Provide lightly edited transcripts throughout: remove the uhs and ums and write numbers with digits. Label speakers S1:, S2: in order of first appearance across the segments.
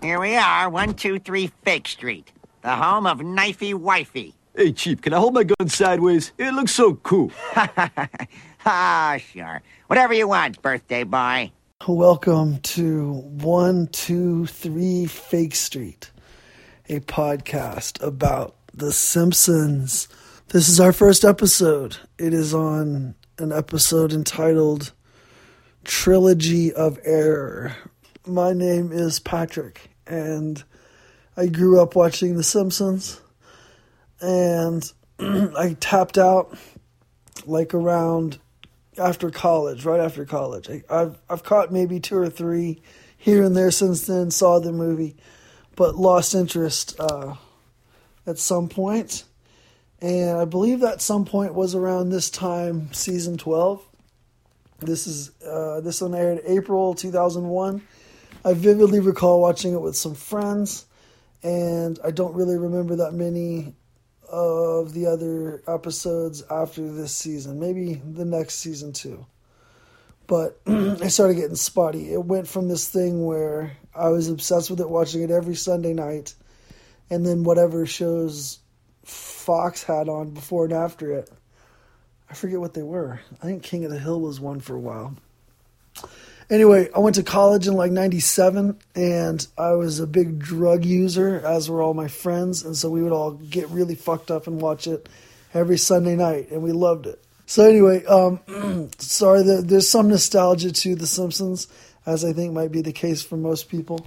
S1: Here we are, 123 Fake Street, the home of Knifey Wifey.
S2: Hey, Chief, can I hold my gun sideways? It looks so cool.
S1: Ah, sure. Whatever you want, birthday boy.
S3: Welcome to 123 Fake Street, a podcast about The Simpsons. This is our first episode. It is on an episode entitled Trilogy of Error. My name is Patrick, and I grew up watching The Simpsons, and I tapped out like around after college, right after college. I've caught maybe 2 or 3 here and there since then, saw the movie, but lost interest at some point. And I believe that some point was around this time, season 12. This one aired April 2001. I vividly recall watching it with some friends, and I don't really remember that many of the other episodes after this season. Maybe the next season too. But I started getting spotty. It went from this thing where I was obsessed with it, watching it every Sunday night, and then whatever shows Fox had on before and after it. I forget what they were. I think King of the Hill was one for a while. Anyway, I went to college in like 97, and I was a big drug user, as were all my friends, and so we would all get really fucked up and watch it every Sunday night, and we loved it. So anyway, sorry, there's some nostalgia to The Simpsons, as I think might be the case for most people.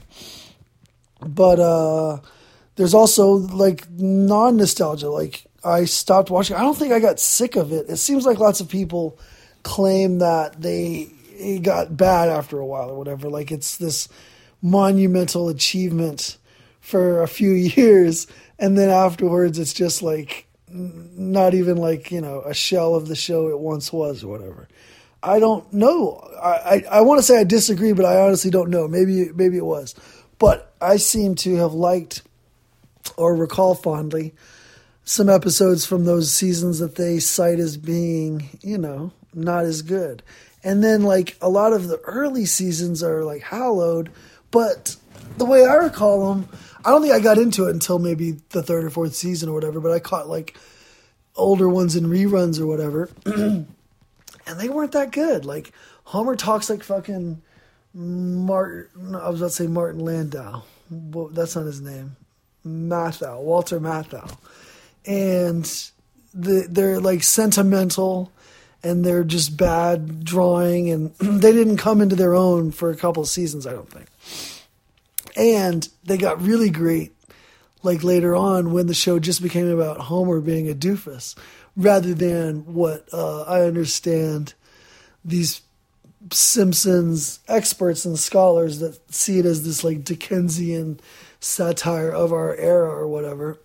S3: But there's also like non-nostalgia. Like, I stopped watching. I don't think I got sick of it. It seems like lots of people claim that it got bad after a while or whatever. Like, it's this monumental achievement for a few years, and then afterwards it's just like not even like, you know, a shell of the show it once was or whatever. I don't know. I want to say I disagree, but I honestly don't know. Maybe it was. But I seem to have liked or recall fondly some episodes from those seasons that they cite as being, you know, not as good. And then, like, a lot of the early seasons are, like, hallowed. But the way I recall them, I don't think I got into it until maybe the 3rd or 4th season or whatever. But I caught, like, older ones in reruns or whatever. And they weren't that good. Like, Homer talks like fucking Martin. I was about to say Martin Landau. Well, that's not his name. Walter Matthau. And they're, like, sentimental. And they're just bad drawing, and they didn't come into their own for a couple of seasons, I don't think. And they got really great, like, later on when the show just became about Homer being a doofus, rather than what I understand these Simpsons experts and scholars that see it as this, like, Dickensian satire of our era or whatever.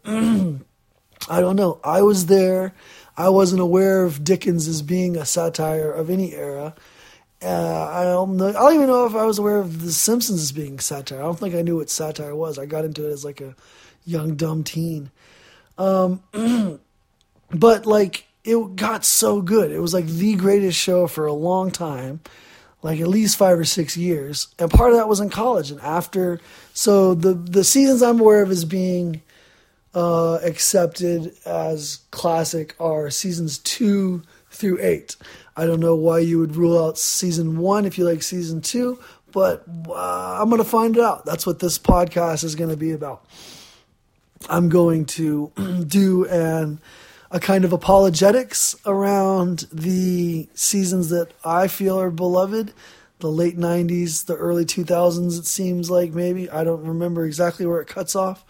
S3: I don't know. I was there. I wasn't aware of Dickens as being a satire of any era. I don't know. I don't even know if I was aware of The Simpsons as being satire. I don't think I knew what satire was. I got into it as like a young, dumb teen. But like, it got so good. It was like the greatest show for a long time, like at least 5 or 6 years. And part of that was in college. And after, so the seasons I'm aware of as being accepted as classic are seasons 2 through 8. I don't know why you would rule out season 1 if you like season 2, but I'm going to find it out. That's what this podcast is going to be about. I'm going to do a kind of apologetics around the seasons that I feel are beloved. The late 90s, the early 2000s, it seems like maybe. I don't remember exactly where it cuts off.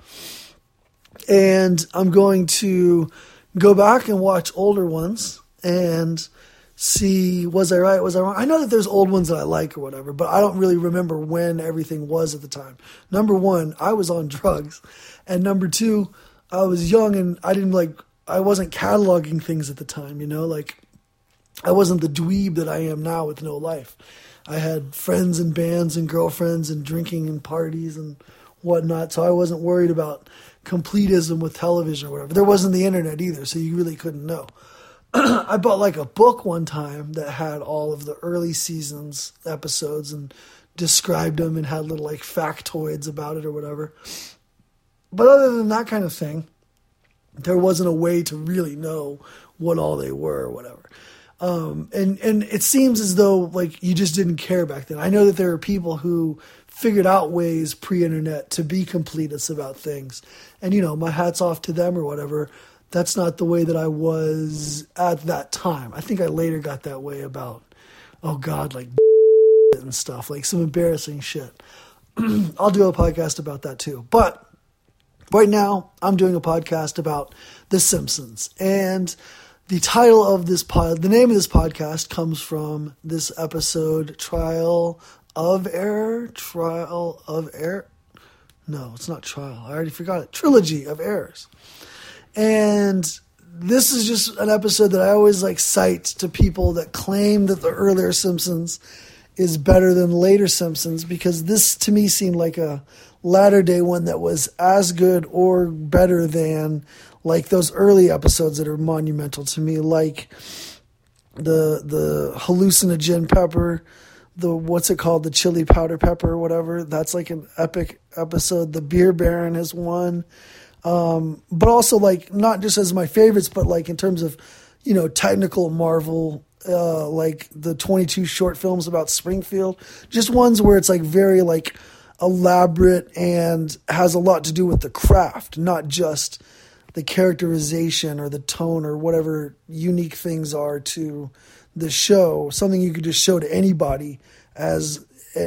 S3: And I'm going to go back and watch older ones and see, was I right, was I wrong? I know that there's old ones that I like or whatever, but I don't really remember when everything was at the time. Number 1, I was on drugs. And number 2, I was young and I wasn't cataloging things at the time, you know? Like, I wasn't the dweeb that I am now with no life. I had friends and bands and girlfriends and drinking and parties and whatnot, so I wasn't worried about completism with television or whatever. There wasn't the internet either, so you really couldn't know. I bought like a book one time that had all of the early seasons episodes and described them and had little like factoids about it or whatever. But other than that kind of thing, there wasn't a way to really know what all they were or whatever. And it seems as though like you just didn't care back then. I know that there are people who figured out ways pre-internet to be completists about things. And, you know, my hat's off to them or whatever. That's not the way that I was at that time. I think I later got that way about, oh God, like and stuff, like some embarrassing shit. I'll do a podcast about that too. But right now I'm doing a podcast about The Simpsons. And the title of this the name of this podcast comes from this episode, Trial of Error? No, it's not Trial. I already forgot it. Trilogy of Errors. And this is just an episode that I always like cite to people that claim that the earlier Simpsons is better than later Simpsons, because this to me seemed like a latter day one that was as good or better than like those early episodes that are monumental to me, like the hallucinogen pepper, what's it called, the chili powder pepper or whatever. That's like an epic episode. The Beer Baron is one. But also like not just as my favorites, but like in terms of, you know, technical marvel, like the 22 short films about Springfield, just ones where it's like very like elaborate and has a lot to do with the craft, not just the characterization or the tone or whatever unique things are to the show. Something you could just show to anybody as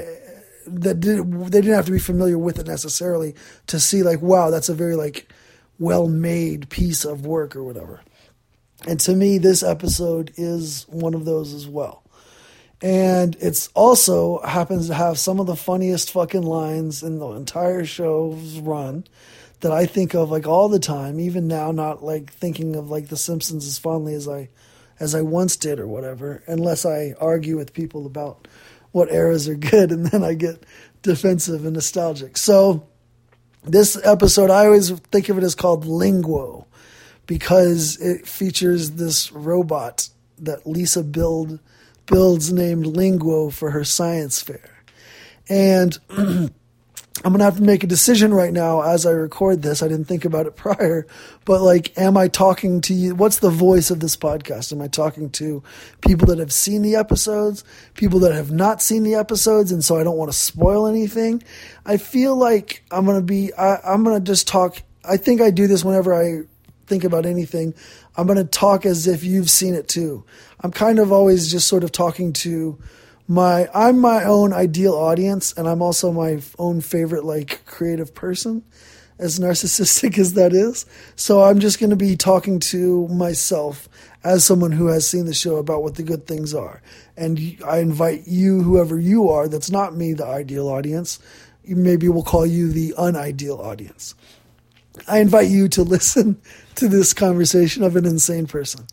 S3: they didn't have to be familiar with it necessarily to see like, wow, that's a very like well-made piece of work or whatever. And to me, this episode is one of those as well. And it's also happens to have some of the funniest fucking lines in the entire show's run that I think of like all the time, even now, not like thinking of like The Simpsons as fondly as I once did or whatever, unless I argue with people about what eras are good, and then I get defensive and nostalgic. So this episode, I always think of it as called Linguo, because it features this robot that Lisa builds named Linguo for her science fair. And I'm going to have to make a decision right now as I record this. I didn't think about it prior, but like, am I talking to you? What's the voice of this podcast? Am I talking to people that have seen the episodes, people that have not seen the episodes, and so I don't want to spoil anything? I feel like I'm going to just talk. I think I do this whenever I think about anything. I'm going to talk as if you've seen it too. I'm kind of always just sort of talking to I'm my own ideal audience, and I'm also my own favorite like creative person, as narcissistic as that is. So I'm just going to be talking to myself as someone who has seen the show about what the good things are. And I invite you, whoever you are, that's not me, the ideal audience. Maybe we'll call you the unideal audience. I invite you to listen to this conversation of an insane person.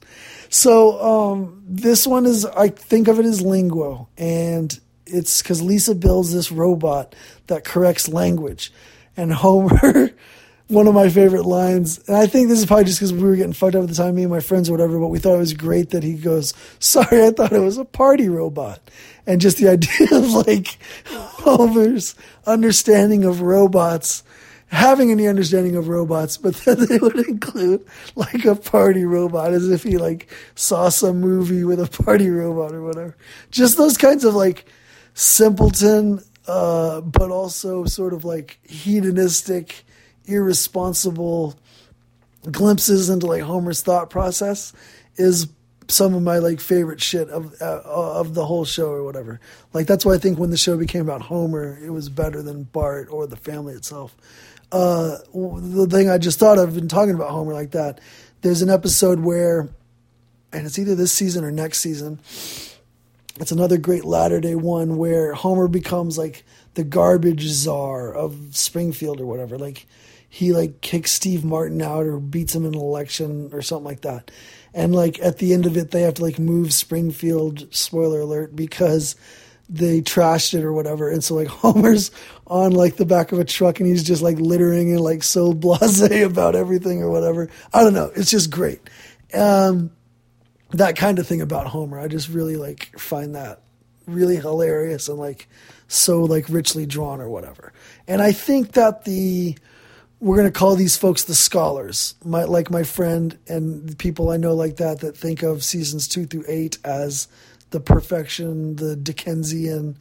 S3: So this one is, I think of it as Linguo, and it's because Lisa builds this robot that corrects language. And Homer, one of my favorite lines, and I think this is probably just because we were getting fucked up at the time, me and my friends or whatever, but we thought it was great that he goes, sorry, I thought it was a party robot. And just the idea of like Homer's understanding of robots, having any understanding of robots, but then they would include like a party robot as if he like saw some movie with a party robot or whatever. Just those kinds of like simpleton, but also sort of like hedonistic, irresponsible glimpses into like Homer's thought process is some of my like favorite shit of the whole show or whatever. Like that's why I think when the show became about Homer, it was better than Bart or the family itself. The thing I just thought of in talking about Homer like that, there's an episode where, and it's either this season or next season, it's another great latter-day one where Homer becomes like the garbage czar of Springfield or whatever. Like he like kicks Steve Martin out or beats him in an election or something like that. And like at the end of it, they have to like move Springfield, spoiler alert, because they trashed it or whatever. And so like Homer's on like the back of a truck and he's just like littering and like so blasé about everything or whatever. I don't know. It's just great. That kind of thing about Homer. I just really like find that really hilarious and like so like richly drawn or whatever. And I think that we're going to call these folks the scholars, my friend and the people I know like that think of seasons 2 through 8 as the perfection, the Dickensian,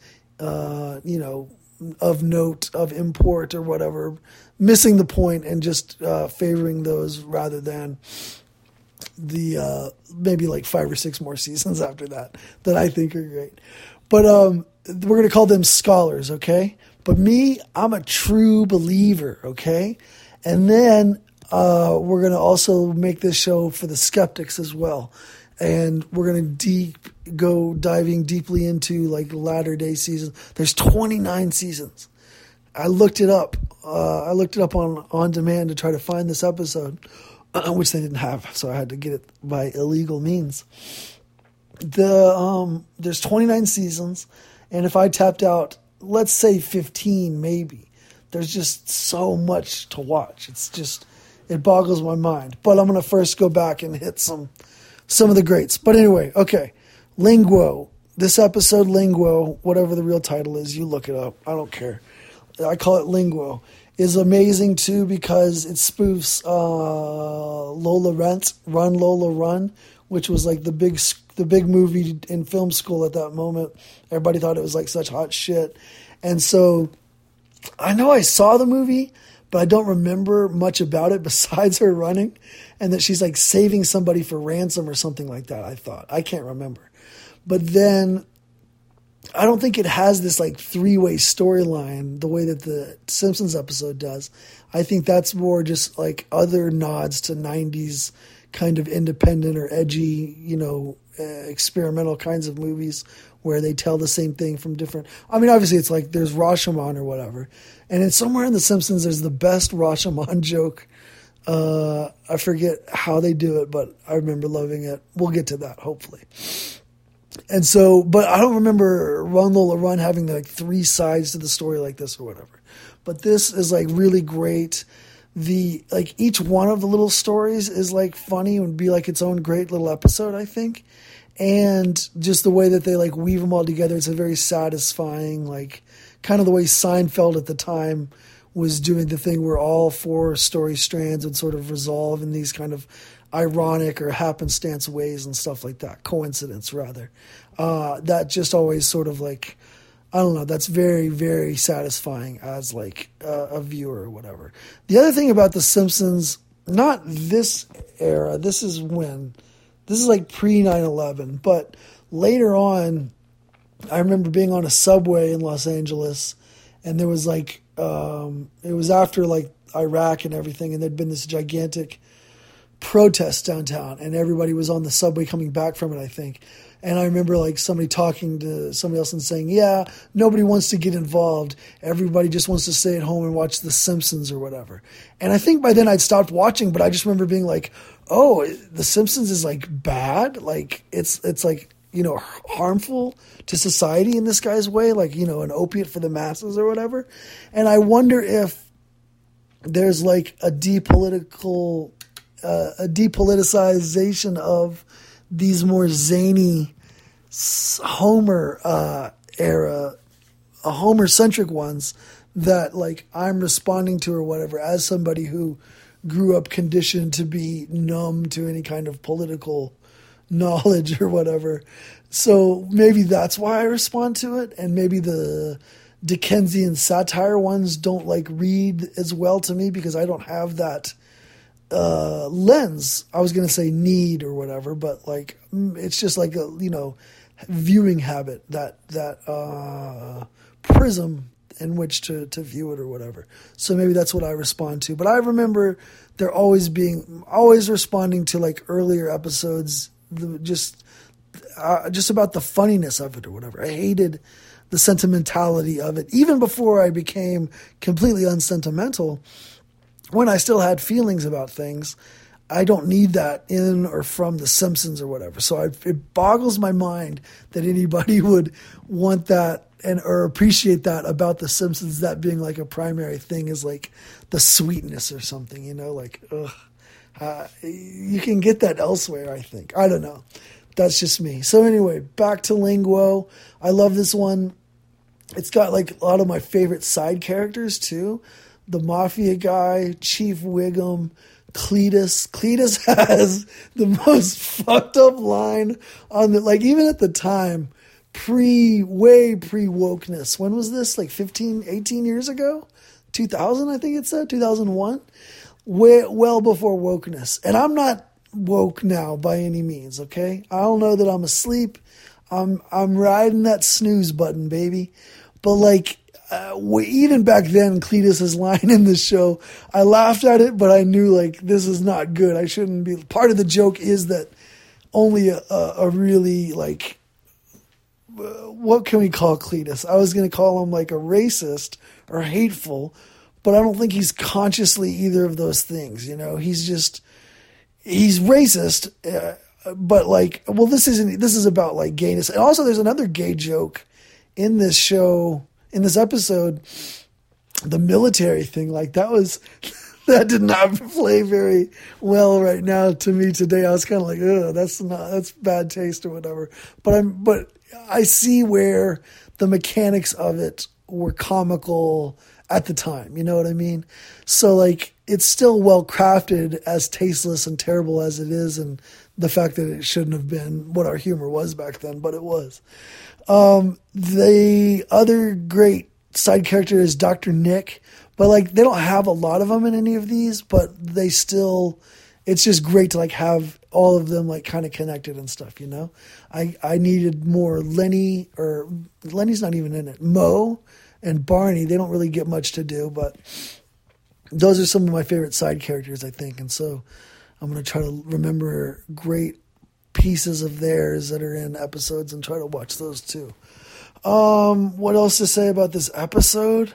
S3: of note, of import or whatever, missing the point and just favoring those rather than the maybe like 5 or 6 more seasons after that I think are great. But we're going to call them scholars, okay? But me, I'm a true believer, okay? And then we're going to also make this show for the skeptics as well. And we're going to go diving deeply into like latter day seasons. There's 29 seasons. I looked it up. I looked it up on demand to try to find this episode, which they didn't have, so I had to get it by illegal means. There's 29 seasons, and if I tapped out, let's say 15 maybe, there's just so much to watch. It boggles my mind. But I'm going to first go back and hit some of the greats. But anyway, okay, Linguo. This episode, Linguo, whatever the real title is, you look it up. I don't care. I call it Linguo. Is amazing too because it spoofs Lola Run Lola Run, which was like the big movie in film school at that moment. Everybody thought it was like such hot shit. And so I know I saw the movie, but I don't remember much about it besides her running and that she's like saving somebody for ransom or something like that, I thought. I can't remember. But then I don't think it has this like 3-way storyline the way that the Simpsons episode does. I think that's more just like other nods to 90s kind of independent or edgy, experimental kinds of movies where they tell the same thing from different. I mean, obviously it's like there's Rashomon or whatever. And it's somewhere in The Simpsons, there's the best Rashomon joke. I forget how they do it, but I remember loving it. We'll get to that, hopefully. And so, but I don't remember Run Lola Run having like 3 sides to the story like this or whatever. But this is like really great. Each one of the little stories is like funny and would be like its own great little episode, I think. And just the way that they like weave them all together, it's a very satisfying, like kind of the way Seinfeld at the time was doing the thing where all 4 story strands would sort of resolve in these kind of ironic or happenstance ways and stuff like that. Coincidence, rather. That just always sort of like, I don't know, that's very, very satisfying as like a viewer or whatever. The other thing about The Simpsons, not this era, this is like pre 9/11, but later on, I remember being on a subway in Los Angeles and there was like, it was after like Iraq and everything, and there'd been this gigantic protest downtown and everybody was on the subway coming back from it, I think. And I remember like somebody talking to somebody else and saying, yeah, nobody wants to get involved. Everybody just wants to stay at home and watch The Simpsons or whatever. And I think by then I'd stopped watching, but I just remember being like, oh, The Simpsons is like bad. Like it's like, harmful to society in this guy's way, like, an opiate for the masses or whatever. And I wonder if there's like a depoliticization of these more zany Homer era, Homer-centric ones that like I'm responding to or whatever as somebody who grew up conditioned to be numb to any kind of political knowledge or whatever. So maybe that's why I respond to it, and maybe the Dickensian satire ones don't like read as well to me because I don't have that lens. I was going to say need or whatever, but like it's just like a viewing habit, that prism in which to view it or whatever. So maybe that's what I respond to. But I remember there always responding to like earlier episodes, just about the funniness of it or whatever. I hated the sentimentality of it even before I became completely unsentimental. When I still had feelings about things, I don't need that in or from The Simpsons or whatever. So it boggles my mind that anybody would want that or appreciate that about The Simpsons, that being like a primary thing is like the sweetness or something, like, ugh. You can get that elsewhere, I think. I don't know. That's just me. So anyway, back to Linguo. I love this one. It's got like a lot of my favorite side characters too. The mafia guy, Chief Wiggum, Cletus. Cletus has the most fucked up line on the, like, even at the time, way pre wokeness. When was this? Like 15, 18 years ago? 2000, I think it said, 2001. Well before wokeness. And I'm not woke now by any means, okay? I don't know that I'm asleep. I'm riding that snooze button, baby. But like, even back then, Cletus's line in the show, I laughed at it, but I knew like this is not good. I shouldn't be. Part of the joke is that only a really like, what can we call Cletus? I was going to call him like a racist or hateful, but I don't think he's consciously either of those things. You know, he's racist, but like, well, this is about like gayness. And also there's another gay joke in this show, in this episode, the military thing. Like that did not play very well right now to me today. I was kind of like, oh, that's bad taste or whatever. But I see where the mechanics of it were comical at the time. You know what I mean? So like, it's still well crafted, as tasteless and terrible as it is, and the fact that it shouldn't have been what our humor was back then, but it was. The other great side character is Dr. Nick, but like they don't have a lot of them in any of these, but they still, it's just great to like have all of them like kind of connected and stuff, you know? I needed more Lenny, or Lenny's not even in it, Mo and Barney. They don't really get much to do, but those are some of my favorite side characters, I think. And so I'm going to try to remember great pieces of theirs that are in episodes and try to watch those too. What else to say about this episode?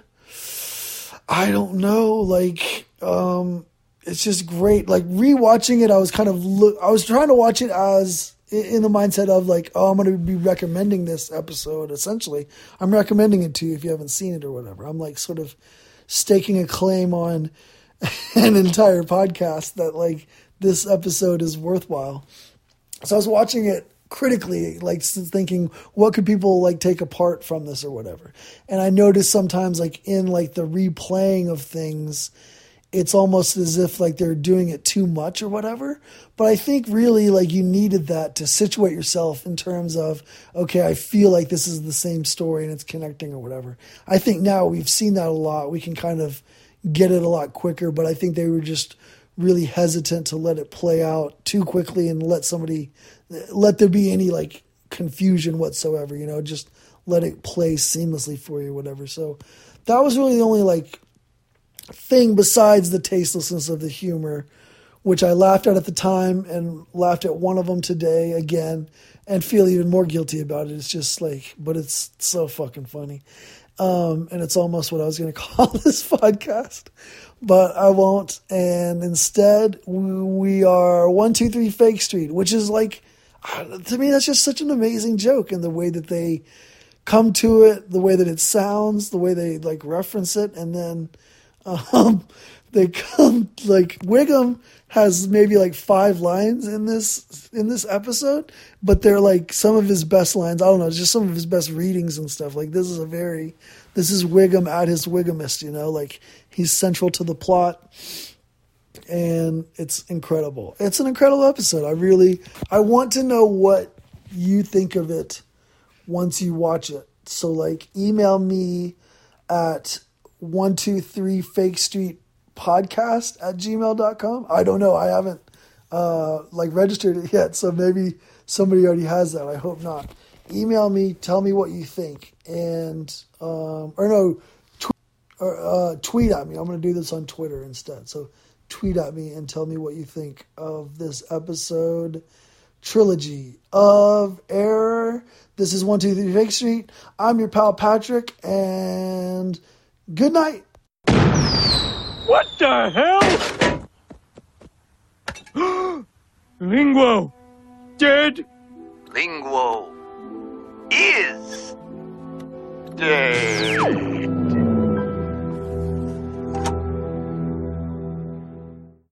S3: I don't know. Like, it's just great. Like rewatching it, I was trying to watch it as in the mindset of like, oh, I'm going to be recommending this episode. Essentially, I'm recommending it to you if you haven't seen it or whatever. I'm like sort of staking a claim on an entire podcast that like this episode is worthwhile. So I was watching it critically, like thinking, what could people like take apart from this or whatever? And I noticed sometimes like in like the replaying of things, it's almost as if like they're doing it too much or whatever. But I think really like you needed that to situate yourself in terms of, okay, I feel like this is the same story and it's connecting or whatever. I think now we've seen that a lot. We can kind of get it a lot quicker, but I think they were just really hesitant to let it play out too quickly and let there be any like confusion whatsoever, you know, just let it play seamlessly for you, whatever. So that was really the only like thing besides the tastelessness of the humor, which I laughed at the time and laughed at one of them today again and feel even more guilty about it. It's just like, but it's so fucking funny. And it's almost what I was going to call this podcast, but I won't. And instead we are 123 Fake Street, which is like, to me, that's just such an amazing joke. And the way that they come to it, the way that it sounds, the way they like reference it. And then, they come like Wiggum has maybe like 5 lines in this episode, but they're like some of his best lines. I don't know, just some of his best readings and stuff. Like this is Wiggum at his Wiggumest, you know, like he's central to the plot and it's incredible. It's an incredible episode. I want to know what you think of it once you watch it. So like email me at 123 Fake Street podcast at gmail.com. I don't know. I haven't like registered it yet. So maybe somebody already has that. I hope not. Email me, tell me what you think. And, tweet at me. I'm going to do this on Twitter instead. So tweet at me and tell me what you think of this episode trilogy of Error. This is 123 Fake Street. I'm your pal Patrick, and good night.
S4: What the hell? Linguo dead?
S1: Linguo is dead.